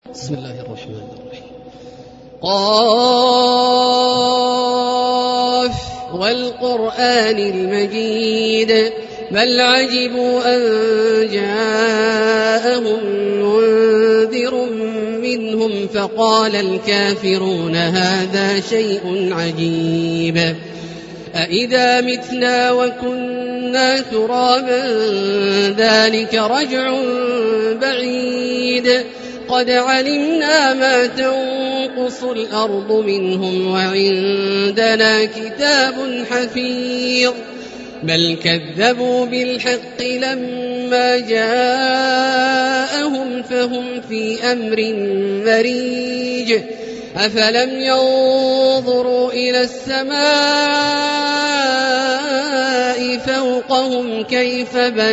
بسم الله الرحمن الرحيم. قاف والقرآن المجيد بل عجبوا أن جاءهم منذر منهم فقال الكافرون هذا شيء عجيب أإذا متنا وكنا ترابا ذلك رجع بعيد قد علمنا ما تنقص الأرض منهم وعندنا كتاب حفيظ بل كذبوا بالحق لما جاءهم فهم في أمر مريج أفلم ينظروا إلى السماء فوقهم كيف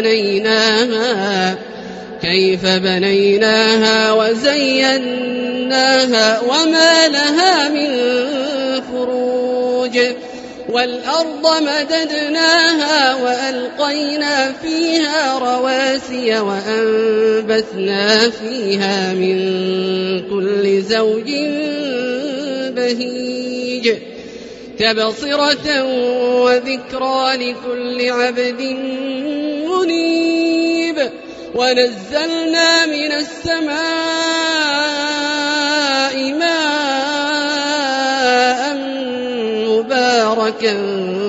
بنيناها وزيناها وما لها من فروج والأرض مددناها وألقينا فيها رواسي وأنبتنا فيها من كل زوج بهيج تبصرة وذكرى لكل عبد منيب ونزلنا من السماء ماء مباركا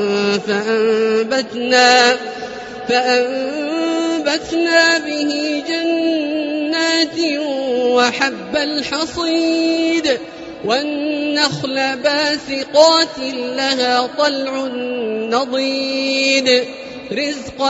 فأنبتنا به جنات وحب الحصيد والنخل باسقات لها طلع نضيد رزقا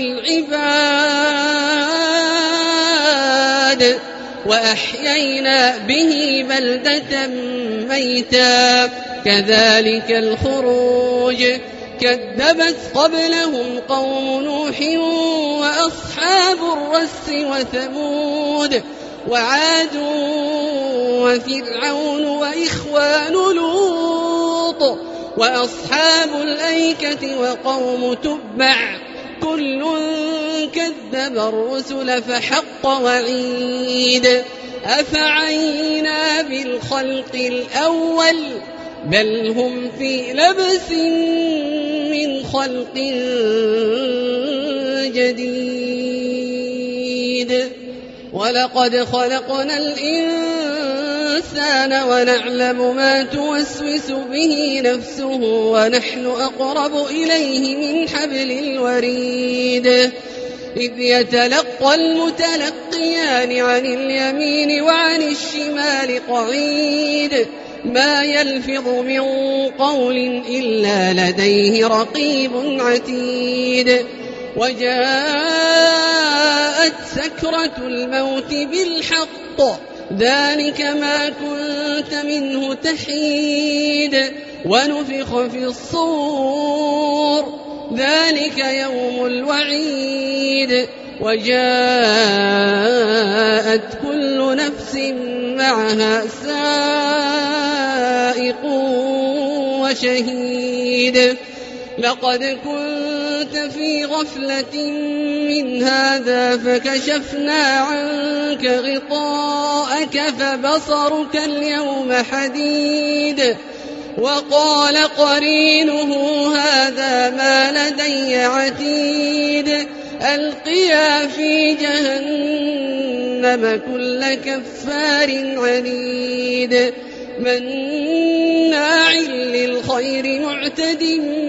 للعباد وأحيينا به بلدة ميتا كذلك الخروج كذبت قبلهم قوم نوح وأصحاب الرس وثمود وعاد وفرعون وإخوان لوط وأصحاب الأيكة وقوم تبع كل كذب الرسل فحق وعيد أفعينا بالخلق الأول بل هم في لبس من خلق جديد ولقد خلقنا الإنسان ونعلم ما توسوس به نفسه ونحن أقرب إليه من حبل الوريد إذ يتلقى المتلقيان عن اليمين وعن الشمال قعيد ما يلفظ من قول إلا لديه رقيب عتيد وجاءت سكرة الموت بالحق ذلك ما كنت منه تحيد ونفخ في الصور ذلك يوم الوعيد وجاءت كل نفس معها سائق وشهيد لقد كنت في غفلة من هذا فكشفنا عنك غطاءك فبصرك اليوم حديد وقال قرينه هذا ما لدي عتيد ألقيا في جهنم كل كفار عنيد مناع للخير معتد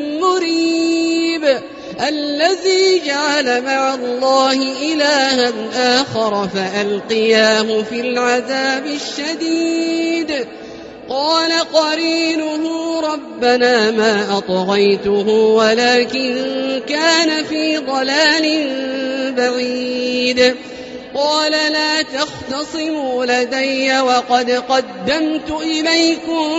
مريب الذي جعل مع الله إلها آخر فألقياه في العذاب الشديد قال قرينه ربنا ما أطغيته ولكن كان في ضلال بعيد قال لا تختصموا لدي وقد قدمت إليكم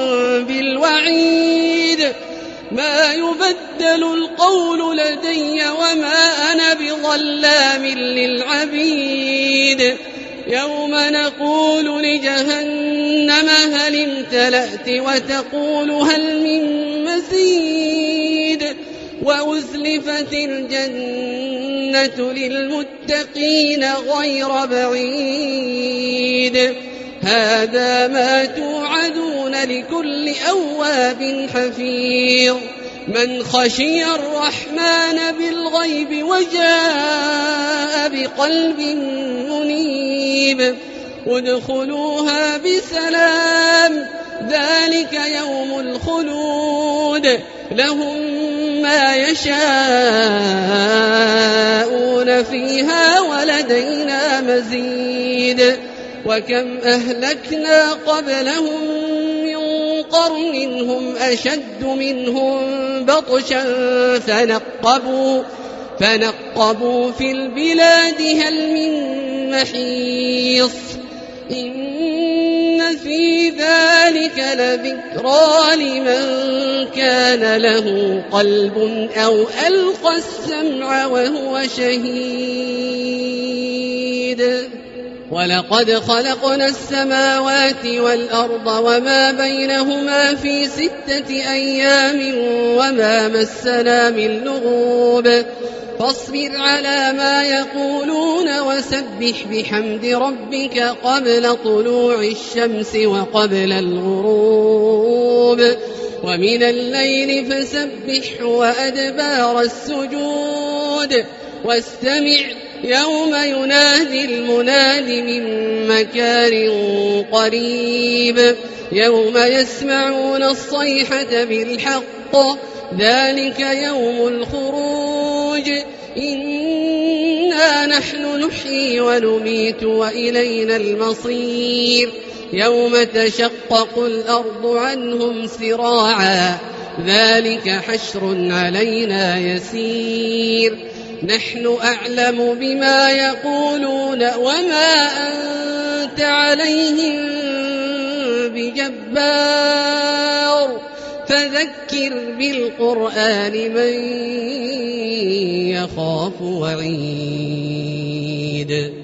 بالوعيد ما يبدل القول لدي وما أنا بظلام للعبيد يوم نقول لجهنم هل امتلأت وتقول هل من مزيد وأزلفت الجنة للمتقين غير بعيد هذا ما توعدون لكل أواب حفيظ من خشي الرحمن بالغيب وجاء بقلب منيب ادخلوها بسلام ذلك يوم الخلود لهم ما يشاءون فيها ولدينا مزيد وكم أهلكنا قبلهم من قرن هم أشد منهم بطشا فنقبوا في البلاد هل من محيص إن في ذلك لذكرى لمن كان له قلب أو ألقى السمع وهو شهيد ولقد خلقنا السماوات والأرض وما بينهما في 6 أيام وما مسنا من لغوب فاصبر على ما يقولون وسبح بحمد ربك قبل طلوع الشمس وقبل الغروب ومن الليل فسبح وأدبار السجود واستمع يوم ينادي المناد من مكان قريب يوم يسمعون الصيحة بالحق ذلك يوم الخروج إنا نحن نحيي ونميت وإلينا المصير يوم تشقق الأرض عنهم سراعا ذلك حشر علينا يسير نحن أعلم بما يقولون وما أنت عليهم بجبار فذكر بالقرآن من يخاف وعيد